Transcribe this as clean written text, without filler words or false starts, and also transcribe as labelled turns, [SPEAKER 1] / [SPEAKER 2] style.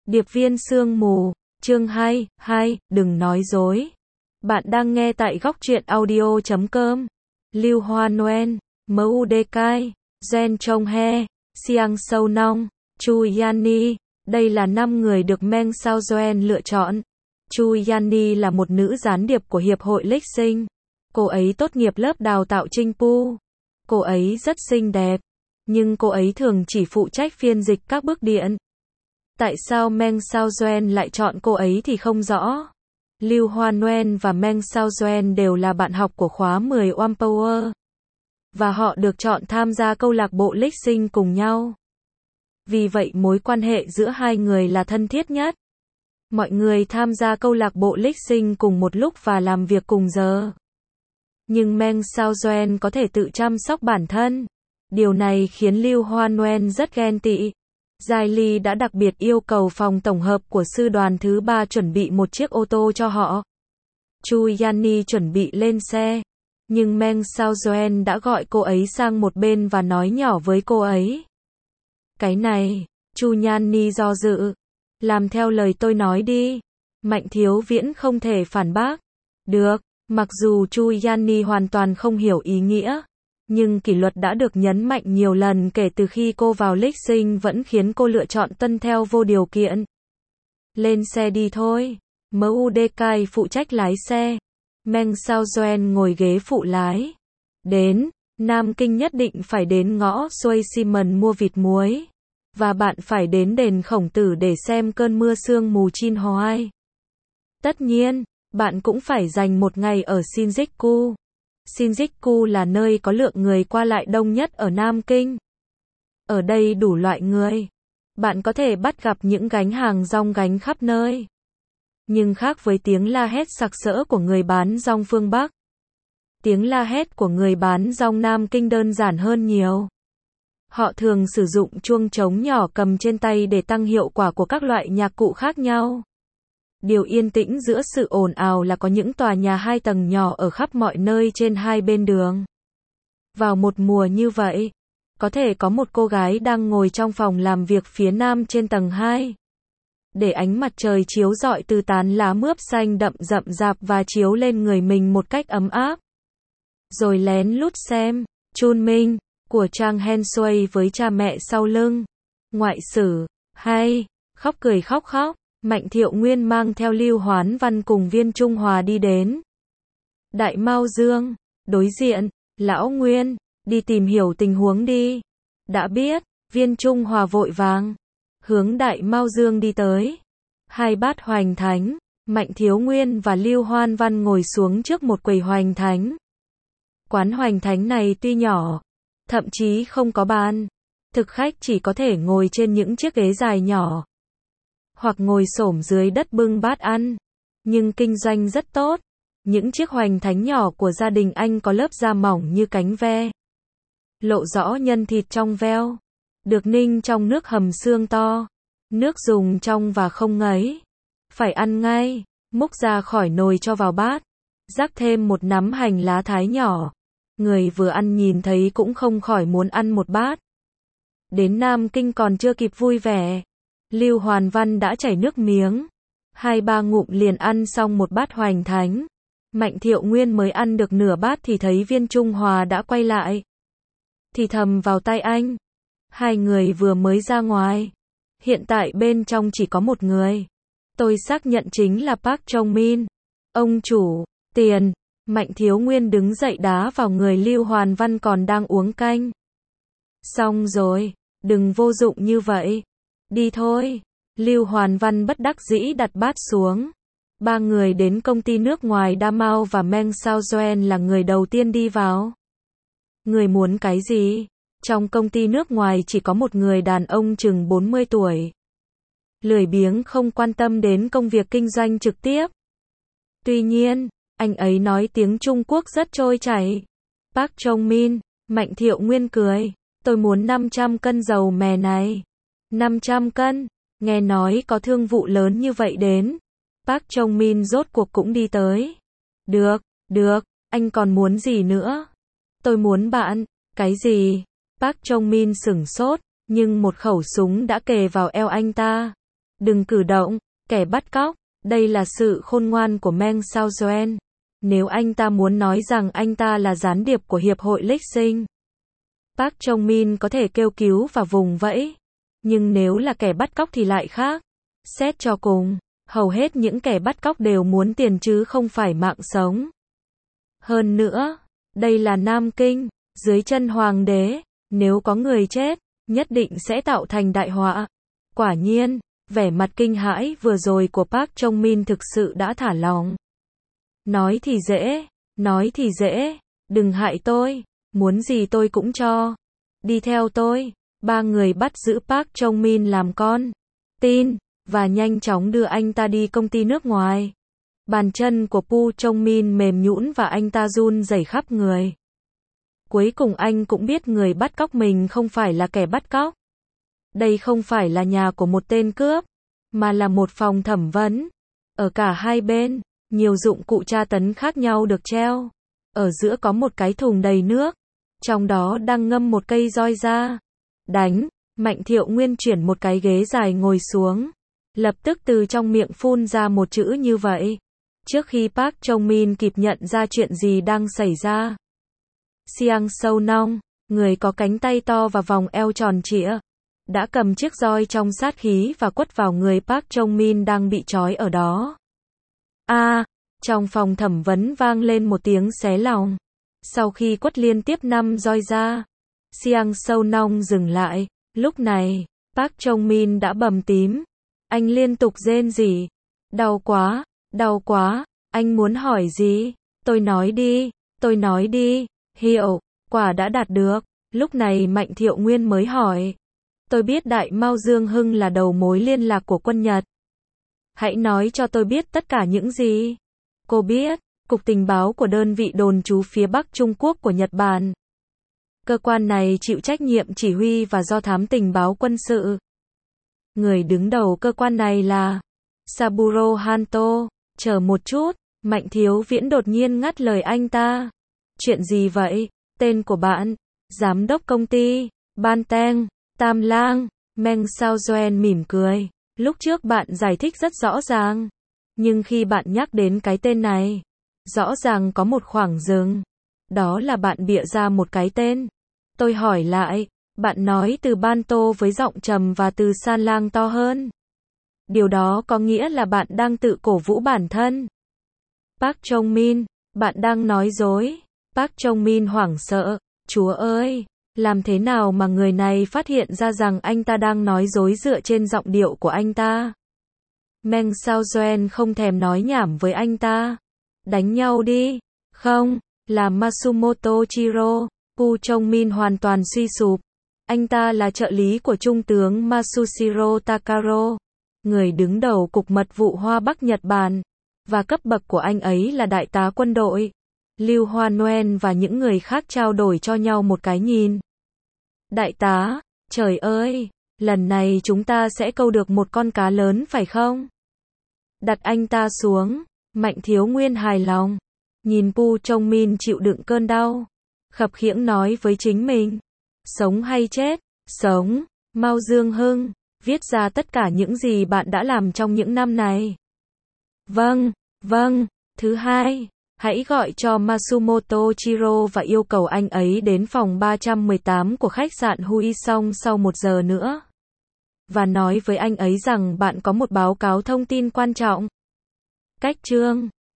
[SPEAKER 1] Điệp viên sương mù, chương 2, đừng nói dối. Bạn đang nghe tại góc truyện audio.com. Lưu Hoa Nguyen, MUDK, Jen Chong He, Siang Sâu Nong, Chu Yanni. Đây là 5 người được Meng Shaozuan lựa chọn. Chu Yanni là một nữ gián điệp của Hiệp hội Lịch Sinh. Cô ấy tốt nghiệp lớp đào tạo Trinh Pu. Cô ấy rất xinh đẹp, nhưng cô ấy thường chỉ phụ trách phiên dịch các bức điện. Tại sao Meng Shaozuan lại chọn cô ấy thì không rõ. Lưu Hoa Nguyen và Meng Shaozuan đều là bạn học của khóa 10 One Power. Và họ được chọn tham gia câu lạc bộ Lịch Sinh cùng nhau. Vì vậy mối quan hệ giữa hai người là thân thiết nhất. Mọi người tham gia câu lạc bộ Lịch Sinh cùng một lúc và làm việc cùng giờ. Nhưng Meng Shaozuan có thể tự chăm sóc bản thân. Điều này khiến Lưu Hoa Nguyen rất ghen tị. Giai Ly đã đặc biệt yêu cầu phòng tổng hợp của sư đoàn thứ 3 chuẩn bị một chiếc ô tô cho họ. Chu Yanni chuẩn bị lên xe, nhưng Meng Shaozuan đã gọi cô ấy sang một bên và nói nhỏ với cô ấy. Cái này, Chu Yanni do dự. Làm theo lời tôi nói đi. Mạnh Thiếu Viễn không thể phản bác. Được, mặc dù Chu Yanni hoàn toàn không hiểu ý nghĩa. Nhưng kỷ luật đã được nhấn mạnh nhiều lần kể từ khi cô vào Lịch Sinh vẫn khiến cô lựa chọn tuân theo vô điều kiện. Lên xe đi thôi. MUDK phụ trách lái xe. Meng Shaozuan ngồi ghế phụ lái. Đến Nam Kinh nhất định phải đến ngõ Xuôi Simon mua vịt muối. Và bạn phải đến đền Khổng Tử để xem cơn mưa sương mù Chin Hoai. Tất nhiên, bạn cũng phải dành một ngày ở Shinjuku. Shinjuku là nơi có lượng người qua lại đông nhất ở Nam Kinh. Ở đây đủ loại người. Bạn có thể bắt gặp những gánh hàng rong gánh khắp nơi. Nhưng khác với tiếng la hét sặc sỡ của người bán rong phương Bắc, tiếng la hét của người bán rong Nam Kinh đơn giản hơn nhiều. Họ thường sử dụng chuông trống nhỏ cầm trên tay để tăng hiệu quả của các loại nhạc cụ khác nhau. Điều yên tĩnh giữa sự ồn ào là có những tòa nhà 2 tầng nhỏ ở khắp mọi nơi trên hai bên đường. Vào một mùa như vậy, có thể có một cô gái đang ngồi trong phòng làm việc phía nam trên tầng 2. Để ánh mặt trời chiếu rọi từ tán lá mướp xanh đậm rậm rạp và chiếu lên người mình một cách ấm áp. Rồi lén lút xem Chun Minh của Trang Hen Sui với cha mẹ sau lưng. Ngoại sử, hay, khóc cười khóc khóc. Mạnh Thiệu Nguyên mang theo Lưu Hoán Văn cùng Viên Trung Hòa đi đến Đại Mao Dương. Đối diện, Lão Nguyên, đi tìm hiểu tình huống đi. Đã biết. Viên Trung Hòa vội vàng hướng Đại Mao Dương đi tới. Hai bát hoành thánh, Mạnh Thiếu Nguyên và Lưu Hoan Văn ngồi xuống trước một quầy hoành thánh. Quán hoành thánh này tuy nhỏ, thậm chí không có bàn, thực khách chỉ có thể ngồi trên những chiếc ghế dài nhỏ, hoặc ngồi xổm dưới đất bưng bát ăn. Nhưng kinh doanh rất tốt. Những chiếc hoành thánh nhỏ của gia đình anh có lớp da mỏng như cánh ve, lộ rõ nhân thịt trong veo, được ninh trong nước hầm xương to. Nước dùng trong và không ngấy. Phải ăn ngay, múc ra khỏi nồi cho vào bát. Rắc thêm một nắm hành lá thái nhỏ. Người vừa ăn nhìn thấy cũng không khỏi muốn ăn một bát. Đến Nam Kinh còn chưa kịp vui vẻ, Lưu Hoàn Văn đã chảy nước miếng. 2-3 ngụm liền ăn xong một bát hoành thánh. Mạnh Thiệu Nguyên mới ăn được nửa bát thì thấy Viên Trung Hòa đã quay lại. Thì thầm vào tai anh. Hai người vừa mới ra ngoài. Hiện tại bên trong chỉ có một người. Tôi xác nhận chính là Park Chong Min. Ông chủ, tiền. Mạnh Thiếu Nguyên đứng dậy đá vào người Lưu Hoàn Văn còn đang uống canh. Xong rồi, đừng vô dụng như vậy. Đi thôi. Lưu Hoàn Văn bất đắc dĩ đặt bát xuống. 3 người đến công ty nước ngoài Damao và Meng Shaozuan là người đầu tiên đi vào. Người muốn cái gì? Trong công ty nước ngoài chỉ có một người đàn ông chừng 40 tuổi. Lười biếng không quan tâm đến công việc kinh doanh trực tiếp. Tuy nhiên, anh ấy nói tiếng Trung Quốc rất trôi chảy. Park Chong Min, Mạnh Thiệu Nguyên cười. Tôi muốn 500 cân dầu mè này. 500 cân, nghe nói có thương vụ lớn như vậy đến. Park Chong Min rốt cuộc cũng đi tới. Được, anh còn muốn gì nữa? Tôi muốn bạn. Cái gì? Park Chong Min sửng sốt, nhưng một khẩu súng đã kề vào eo anh ta. Đừng cử động, kẻ bắt cóc. Đây là sự khôn ngoan của Meng Xiaozuan. Nếu anh ta muốn nói rằng anh ta là gián điệp của Hiệp hội Lịch Sinh, Park Jong-min có thể kêu cứu và vùng vẫy. Nhưng nếu là kẻ bắt cóc thì lại khác. Xét cho cùng, hầu hết những kẻ bắt cóc đều muốn tiền chứ không phải mạng sống. Hơn nữa, đây là Nam Kinh, dưới chân hoàng đế, nếu có người chết, nhất định sẽ tạo thành đại họa. Quả nhiên, vẻ mặt kinh hãi vừa rồi của Park Jong-min thực sự đã thả lỏng. Nói thì dễ, đừng hại tôi, muốn gì tôi cũng cho. Đi theo tôi. Ba người bắt giữ Park Jong-min làm con tin, và nhanh chóng đưa anh ta đi công ty nước ngoài. Bàn chân của Park Jong-min mềm nhũn và anh ta run rẩy khắp người. Cuối cùng anh cũng biết người bắt cóc mình không phải là kẻ bắt cóc. Đây không phải là nhà của một tên cướp, mà là một phòng thẩm vấn. Ở cả hai bên, nhiều dụng cụ tra tấn khác nhau được treo. Ở giữa có một cái thùng đầy nước, trong đó đang ngâm một cây roi da. Đánh, Mạnh Thiệu Nguyên chuyển một cái ghế dài ngồi xuống. Lập tức từ trong miệng phun ra một chữ như vậy. Trước khi Park Jong-min kịp nhận ra chuyện gì đang xảy ra, Siang Sâu Nong, người có cánh tay to và vòng eo tròn trịa, đã cầm chiếc roi trong sát khí và quất vào người Park Jong-min đang bị trói ở đó. Trong phòng thẩm vấn vang lên một tiếng xé lòng. Sau khi quất liên tiếp 5 roi ra, Siang Sâu Nong dừng lại. Lúc này, Park Jong-min đã bầm tím. Anh liên tục rên rỉ. Đau quá, anh muốn hỏi gì? Tôi nói đi. Hiệu quả đã đạt được. Lúc này Mạnh Thiệu Nguyên mới hỏi. Tôi biết Đại Mao Dương Hưng là đầu mối liên lạc của quân Nhật. Hãy nói cho tôi biết tất cả những gì cô biết. Cục tình báo của đơn vị đồn trú phía Bắc Trung Quốc của Nhật Bản. Cơ quan này chịu trách nhiệm chỉ huy và do thám tình báo quân sự. Người đứng đầu cơ quan này là Saburo Hanto. Chờ một chút, Mạnh Thiếu Viễn đột nhiên ngắt lời anh ta. Chuyện gì vậy? Tên của bạn? Giám đốc công ty Ban Teng, Tam Lang. Meng Xiaozuan mỉm cười. Lúc trước bạn giải thích rất rõ ràng. Nhưng khi bạn nhắc đến cái tên này, rõ ràng có một khoảng dừng. Đó là bạn bịa ra một cái tên. Tôi hỏi lại, bạn nói từ Ban Tô với giọng trầm và từ San Lang to hơn. Điều đó có nghĩa là bạn đang tự cổ vũ bản thân. Park Jong-min, bạn đang nói dối. Park Jong-min hoảng sợ. Chúa ơi, làm thế nào mà người này phát hiện ra rằng anh ta đang nói dối dựa trên giọng điệu của anh ta? Meng Xiaozuan không thèm nói nhảm với anh ta. Đánh nhau đi. Không, là Matsumoto Chiro. Park Jong-min hoàn toàn suy sụp. Anh ta là trợ lý của Trung tướng Matsushiro Takaro, người đứng đầu Cục Mật vụ Hoa Bắc Nhật Bản, và cấp bậc của anh ấy là đại tá quân đội. Lưu Hoa Noen và những người khác trao đổi cho nhau một cái nhìn. Đại tá, trời ơi, lần này chúng ta sẽ câu được một con cá lớn phải không? Đặt anh ta xuống. Mạnh Thiếu Nguyên hài lòng. Nhìn Park Jong-min chịu đựng cơn đau. Khập khiễng nói với chính mình. Sống hay chết? Sống. Mao Dương Hưng, viết ra tất cả những gì bạn đã làm trong những năm này. Vâng. Thứ hai, hãy gọi cho Matsumoto Chiro và yêu cầu anh ấy đến phòng 318 của khách sạn Hui Song sau 1 giờ nữa. Và nói với anh ấy rằng bạn có một báo cáo thông tin quan trọng. Cách chương